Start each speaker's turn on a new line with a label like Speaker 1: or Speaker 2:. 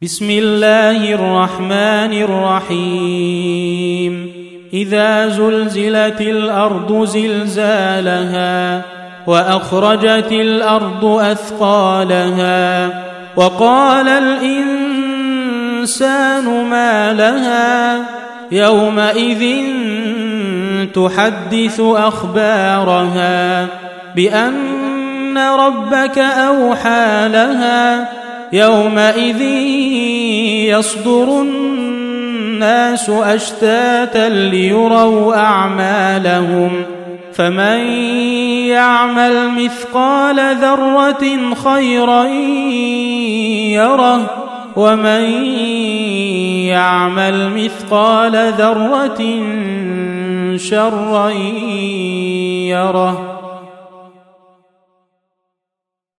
Speaker 1: بسم الله الرحمن الرحيم إذا زلزلت الأرض زلزالها وأخرجت الأرض أثقالها وقال الإنسان ما لها يومئذ تحدث أخبارها بأن ربك أوحى لها يومئذ يصدر الناس أشتاتا ليروا أعمالهم فمن يعمل مثقال ذرة خيرا يره ومن يعمل مثقال ذرة شرا يره.